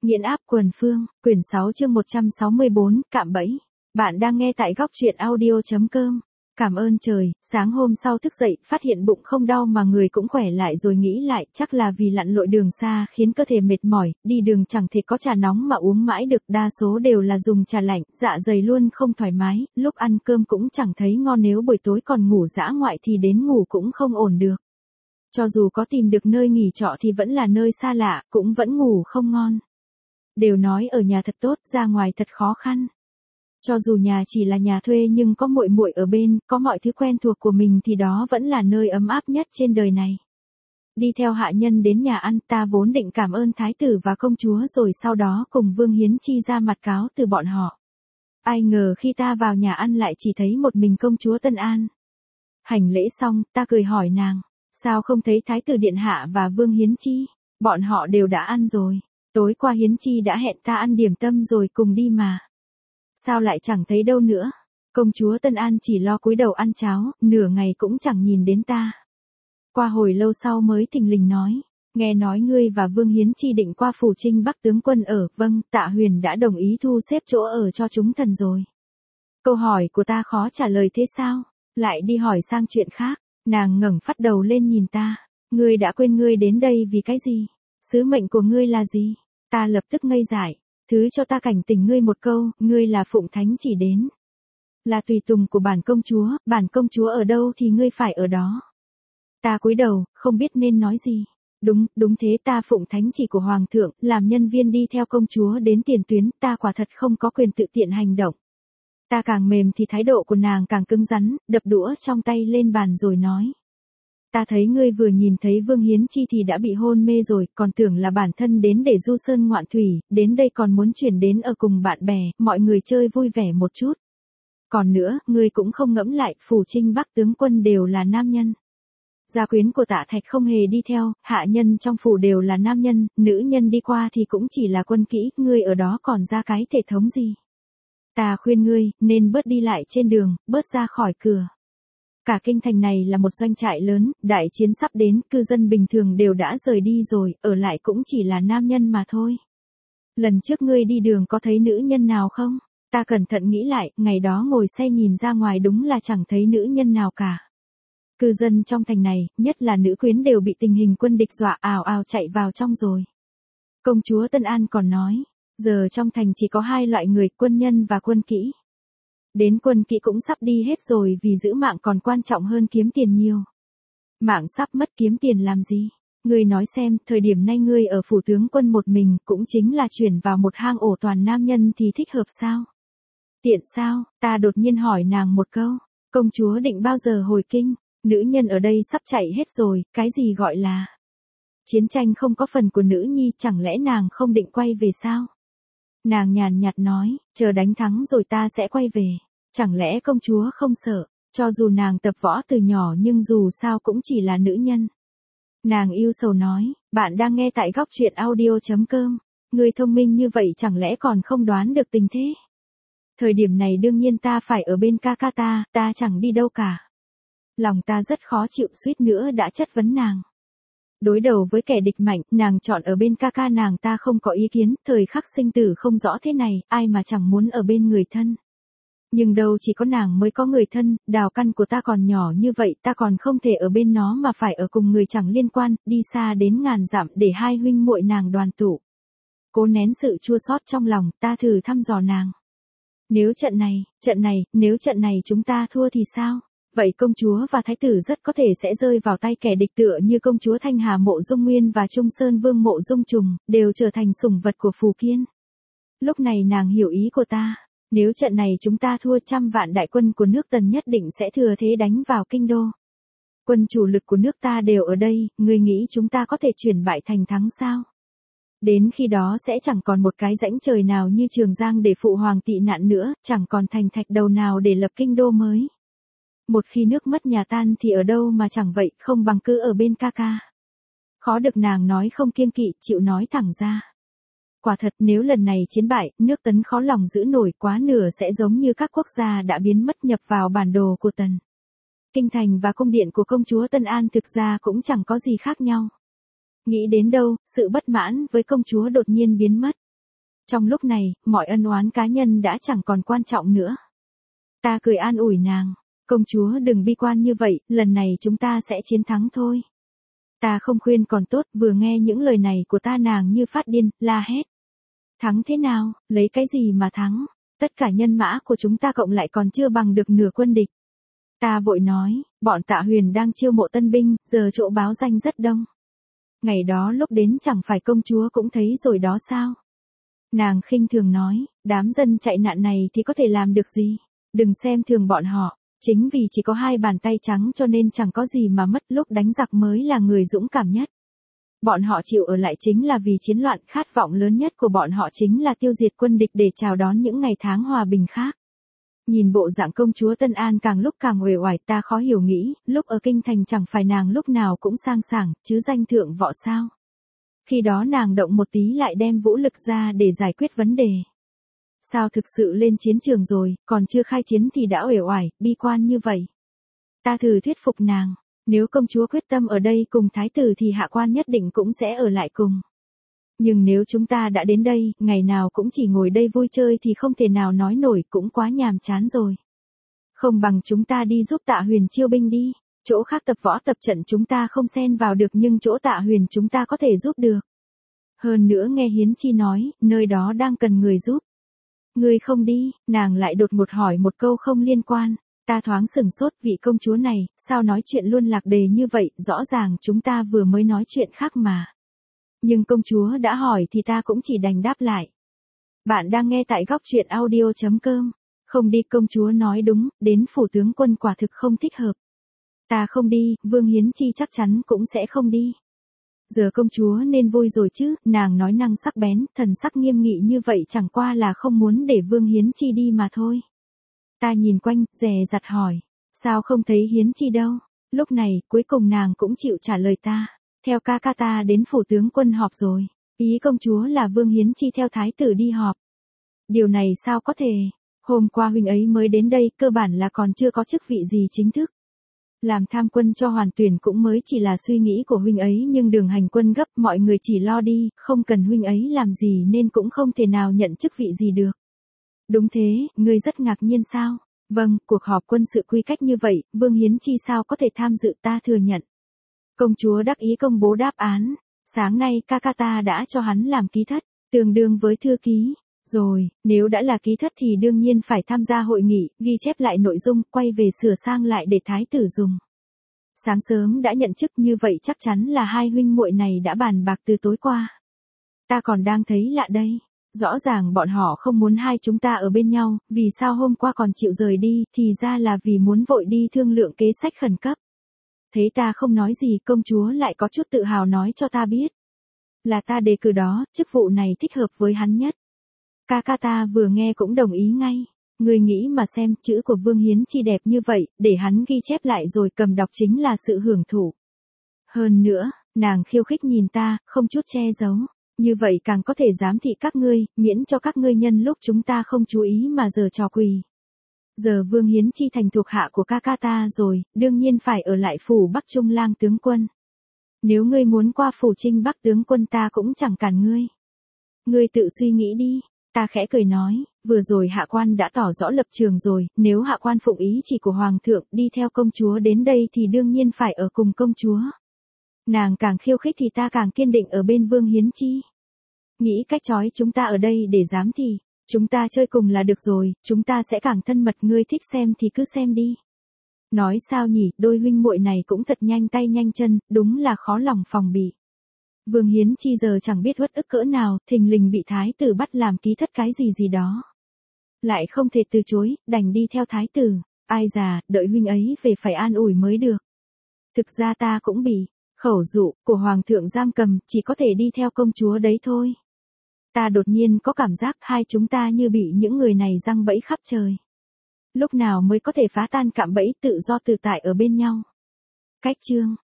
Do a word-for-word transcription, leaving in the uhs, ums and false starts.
Nghiện áp quần phương, quyển sáu chương một trăm sáu mươi bốn, cạm bẫy. Bạn đang nghe tại góc truyện audio chấm com. Cảm ơn trời, sáng hôm sau thức dậy, phát hiện bụng không đau mà người cũng khỏe lại rồi nghĩ lại, chắc là vì lặn lội đường xa khiến cơ thể mệt mỏi, đi đường chẳng thể có trà nóng mà uống mãi được, đa số đều là dùng trà lạnh, dạ dày luôn không thoải mái, lúc ăn cơm cũng chẳng thấy ngon, nếu buổi tối còn ngủ dã ngoại thì đến ngủ cũng không ổn được. Cho dù có tìm được nơi nghỉ trọ thì vẫn là nơi xa lạ, cũng vẫn ngủ không ngon. Đều nói ở nhà thật tốt, ra ngoài thật khó khăn. Cho dù nhà chỉ là nhà thuê nhưng có muội muội ở bên, có mọi thứ quen thuộc của mình thì đó vẫn là nơi ấm áp nhất trên đời này. Đi theo hạ nhân đến nhà ăn, ta vốn định cảm ơn thái tử và công chúa rồi sau đó cùng Vương Hiến Chi ra mặt cáo từ bọn họ. Ai ngờ khi ta vào nhà ăn lại chỉ thấy một mình công chúa Tân An. Hành lễ xong, ta cười hỏi nàng, sao không thấy thái tử điện hạ và Vương Hiến Chi? Bọn họ đều đã ăn rồi. Tối qua Hiến Chi đã hẹn ta ăn điểm tâm rồi cùng đi mà. Sao lại chẳng thấy đâu nữa? Công chúa Tân An chỉ lo cúi đầu ăn cháo, nửa ngày cũng chẳng nhìn đến ta. Qua hồi lâu sau mới thình lình nói, nghe nói ngươi và Vương Hiến Chi định qua phủ Trinh Bắc tướng quân ở, vâng, Tạ Huyền đã đồng ý thu xếp chỗ ở cho chúng thần rồi. Câu hỏi của ta khó trả lời thế sao? Lại đi hỏi sang chuyện khác, nàng ngẩng phát đầu lên nhìn ta, ngươi đã quên ngươi đến đây vì cái gì? Sứ mệnh của ngươi là gì? Ta lập tức ngây dại, thứ cho ta cảnh tỉnh ngươi một câu, ngươi là phụng thánh chỉ đến. Là tùy tùng của bản công chúa, bản công chúa ở đâu thì ngươi phải ở đó. Ta cúi đầu, không biết nên nói gì. Đúng, đúng thế, ta phụng thánh chỉ của hoàng thượng, làm nhân viên đi theo công chúa đến tiền tuyến, ta quả thật không có quyền tự tiện hành động. Ta càng mềm thì thái độ của nàng càng cứng rắn, đập đũa trong tay lên bàn rồi nói. Ta thấy ngươi vừa nhìn thấy Vương Hiến Chi thì đã bị hôn mê rồi, còn tưởng là bản thân đến để du sơn ngoạn thủy, đến đây còn muốn chuyển đến ở cùng bạn bè, mọi người chơi vui vẻ một chút. Còn nữa, ngươi cũng không ngẫm lại, phủ Trinh Bắc tướng quân đều là nam nhân. Gia quyến của Tạ Thạch không hề đi theo, hạ nhân trong phủ đều là nam nhân, nữ nhân đi qua thì cũng chỉ là quân kỹ, ngươi ở đó còn ra cái thể thống gì. Ta khuyên ngươi, nên bớt đi lại trên đường, bớt ra khỏi cửa. Cả kinh thành này là một doanh trại lớn, đại chiến sắp đến, cư dân bình thường đều đã rời đi rồi, ở lại cũng chỉ là nam nhân mà thôi. Lần trước ngươi đi đường có thấy nữ nhân nào không? Ta cẩn thận nghĩ lại, ngày đó ngồi xe nhìn ra ngoài đúng là chẳng thấy nữ nhân nào cả. Cư dân trong thành này, nhất là nữ quyến đều bị tình hình quân địch dọa ào ào chạy vào trong rồi. Công chúa Tân An còn nói, giờ trong thành chỉ có hai loại người, quân nhân và quân kỹ. Đến quân kỹ cũng sắp đi hết rồi vì giữ mạng còn quan trọng hơn kiếm tiền nhiều. Mạng sắp mất kiếm tiền làm gì? Ngươi nói xem, thời điểm nay ngươi ở phủ tướng quân một mình cũng chính là chuyển vào một hang ổ toàn nam nhân thì thích hợp sao? Tiện sao? Ta đột nhiên hỏi nàng một câu. Công chúa định bao giờ hồi kinh? Nữ nhân ở đây sắp chạy hết rồi, cái gì gọi là chiến tranh không có phần của nữ nhi, chẳng lẽ nàng không định quay về sao? Nàng nhàn nhạt nói, chờ đánh thắng rồi ta sẽ quay về. Chẳng lẽ công chúa không sợ, cho dù nàng tập võ từ nhỏ nhưng dù sao cũng chỉ là nữ nhân. Nàng yêu sầu nói, bạn đang nghe tại góc truyện audio chấm com. Người thông minh như vậy chẳng lẽ còn không đoán được tình thế? Thời điểm này đương nhiên ta phải ở bên ca ca ta, ta chẳng đi đâu cả. Lòng ta rất khó chịu, suýt nữa đã chất vấn nàng. Đối đầu với kẻ địch mạnh, nàng chọn ở bên ca ca nàng, ta không có ý kiến, thời khắc sinh tử không rõ thế này, ai mà chẳng muốn ở bên người thân. Nhưng đâu chỉ có nàng mới có người thân, đào căn của ta còn nhỏ như vậy, ta còn không thể ở bên nó mà phải ở cùng người chẳng liên quan, đi xa đến ngàn dặm để hai huynh muội nàng đoàn tụ. Cố nén sự chua xót trong lòng, ta thử thăm dò nàng. Nếu trận này, trận này, nếu trận này chúng ta thua thì sao? Vậy công chúa và thái tử rất có thể sẽ rơi vào tay kẻ địch, tựa như công chúa Thanh Hà Mộ Dung Nguyên và Trung Sơn Vương Mộ Dung Trùng, đều trở thành sủng vật của Phù Kiên. Lúc này nàng hiểu ý của ta, nếu trận này chúng ta thua, trăm vạn đại quân của nước Tần nhất định sẽ thừa thế đánh vào kinh đô. Quân chủ lực của nước ta đều ở đây, ngươi nghĩ chúng ta có thể chuyển bại thành thắng sao? Đến khi đó sẽ chẳng còn một cái rãnh trời nào như Trường Giang để phụ hoàng tị nạn nữa, chẳng còn thành thạch đầu nào để lập kinh đô mới. Một khi nước mất nhà tan thì ở đâu mà chẳng vậy, không bằng cứ ở bên ca ca. Khó được nàng nói không kiêng kỵ, chịu nói thẳng ra. Quả thật nếu lần này chiến bại, nước Tấn khó lòng giữ nổi, quá nửa sẽ giống như các quốc gia đã biến mất nhập vào bản đồ của Tần. Kinh thành và cung điện của công chúa Tân An thực ra cũng chẳng có gì khác nhau. Nghĩ đến đâu, sự bất mãn với công chúa đột nhiên biến mất. Trong lúc này, mọi ân oán cá nhân đã chẳng còn quan trọng nữa. Ta cười an ủi nàng, công chúa đừng bi quan như vậy, lần này chúng ta sẽ chiến thắng thôi. Ta không khuyên còn tốt, vừa nghe những lời này của ta nàng như phát điên, la hét. Thắng thế nào, lấy cái gì mà thắng, tất cả nhân mã của chúng ta cộng lại còn chưa bằng được nửa quân địch. Ta vội nói, bọn Tạ Huyền đang chiêu mộ tân binh, giờ chỗ báo danh rất đông. Ngày đó lúc đến chẳng phải công chúa cũng thấy rồi đó sao? Nàng khinh thường nói, đám dân chạy nạn này thì có thể làm được gì? Đừng xem thường bọn họ, chính vì chỉ có hai bàn tay trắng cho nên chẳng có gì mà mất, lúc đánh giặc mới là người dũng cảm nhất. Bọn họ chịu ở lại chính là vì chiến loạn, khát vọng lớn nhất của bọn họ chính là tiêu diệt quân địch để chào đón những ngày tháng hòa bình khác. Nhìn bộ dạng công chúa Tân An càng lúc càng uể oải, ta khó hiểu nghĩ, lúc ở kinh thành chẳng phải nàng lúc nào cũng sang sảng, chứ danh thượng võ sao? Khi đó nàng động một tí lại đem vũ lực ra để giải quyết vấn đề. Sao thực sự lên chiến trường rồi, còn chưa khai chiến thì đã uể oải, bi quan như vậy? Ta thử thuyết phục nàng, nếu công chúa quyết tâm ở đây cùng thái tử thì hạ quan nhất định cũng sẽ ở lại cùng. Nhưng nếu chúng ta đã đến đây, ngày nào cũng chỉ ngồi đây vui chơi thì không thể nào nói nổi, cũng quá nhàm chán rồi. Không bằng chúng ta đi giúp Tạ Huyền chiêu binh đi, chỗ khác tập võ tập trận chúng ta không xen vào được nhưng chỗ Tạ Huyền chúng ta có thể giúp được. Hơn nữa nghe Hiến Chi nói, nơi đó đang cần người giúp. Ngươi không đi, nàng lại đột ngột hỏi một câu không liên quan. Ta thoáng sửng sốt, vị công chúa này, sao nói chuyện luôn lạc đề như vậy, rõ ràng chúng ta vừa mới nói chuyện khác mà. Nhưng công chúa đã hỏi thì ta cũng chỉ đành đáp lại. Bạn đang nghe tại góc truyện audio chấm com. Không đi, công chúa nói đúng, đến phủ tướng quân quả thực không thích hợp. Ta không đi, Vương Hiến Chi chắc chắn cũng sẽ không đi. Giờ công chúa nên vui rồi chứ, nàng nói năng sắc bén, thần sắc nghiêm nghị như vậy chẳng qua là không muốn để Vương Hiến Chi đi mà thôi. Ta nhìn quanh, dè dặt hỏi, sao không thấy Hiến Chi đâu? Lúc này, cuối cùng nàng cũng chịu trả lời ta. Theo ca ca ta đến phủ tướng quân họp rồi. Ý công chúa là Vương Hiến Chi theo thái tử đi họp. Điều này sao có thể? Hôm qua huynh ấy mới đến đây, cơ bản là còn chưa có chức vị gì chính thức. Làm tham quân cho hoàn tuyển cũng mới chỉ là suy nghĩ của huynh ấy, nhưng đường hành quân gấp, mọi người chỉ lo đi, không cần huynh ấy làm gì nên cũng không thể nào nhận chức vị gì được. Đúng thế, ngươi rất ngạc nhiên sao? Vâng, cuộc họp quân sự quy cách như vậy, Vương Hiến Chi sao có thể tham dự, ta thừa nhận. Công chúa đắc ý công bố đáp án. Sáng nay ca ca ta đã cho hắn làm ký thất, tương đương với thư ký. Rồi, nếu đã là ký thất thì đương nhiên phải tham gia hội nghị, ghi chép lại nội dung, quay về sửa sang lại để thái tử dùng. Sáng sớm đã nhận chức, như vậy chắc chắn là hai huynh muội này đã bàn bạc từ tối qua. Ta còn đang thấy lạ đây. Rõ ràng bọn họ không muốn hai chúng ta ở bên nhau, vì sao hôm qua còn chịu rời đi, thì ra là vì muốn vội đi thương lượng kế sách khẩn cấp. Thấy ta không nói gì, công chúa lại có chút tự hào nói cho ta biết. Là ta đề cử đó, chức vụ này thích hợp với hắn nhất. Ca ca ta vừa nghe cũng đồng ý ngay. Người nghĩ mà xem, chữ của Vương Hiến Chi đẹp như vậy, để hắn ghi chép lại rồi cầm đọc chính là sự hưởng thụ. Hơn nữa, nàng khiêu khích nhìn ta, không chút che giấu. Như vậy càng có thể giám thị các ngươi, miễn cho các ngươi nhân lúc chúng ta không chú ý mà giờ trò quỳ. Giờ Vương Hiến Chi thành thuộc hạ của ca ca ta rồi, đương nhiên phải ở lại phủ Bắc Trung Lang tướng quân. Nếu ngươi muốn qua phủ Trinh Bắc tướng quân ta cũng chẳng cản ngươi. Ngươi tự suy nghĩ đi, ta khẽ cười nói, vừa rồi hạ quan đã tỏ rõ lập trường rồi, nếu hạ quan phụng ý chỉ của hoàng thượng đi theo công chúa đến đây thì đương nhiên phải ở cùng công chúa. Nàng càng khiêu khích thì ta càng kiên định ở bên Vương Hiến Chi. Nghĩ cách trói chúng ta ở đây để giám thị, chúng ta chơi cùng là được rồi, chúng ta sẽ càng thân mật, ngươi thích xem thì cứ xem đi. Nói sao nhỉ, đôi huynh muội này cũng thật nhanh tay nhanh chân, đúng là khó lòng phòng bị. Vương Hiến Chi giờ chẳng biết uất ức cỡ nào, thình lình bị thái tử bắt làm ký thất cái gì gì đó. Lại không thể từ chối, đành đi theo thái tử, ai già, đợi huynh ấy về phải an ủi mới được. Thực ra ta cũng bị khẩu dụ của hoàng thượng giam cầm, chỉ có thể đi theo công chúa đấy thôi. Ta đột nhiên có cảm giác hai chúng ta như bị những người này giăng bẫy khắp trời. Lúc nào mới có thể phá tan cạm bẫy, tự do tự tại ở bên nhau. Cách chương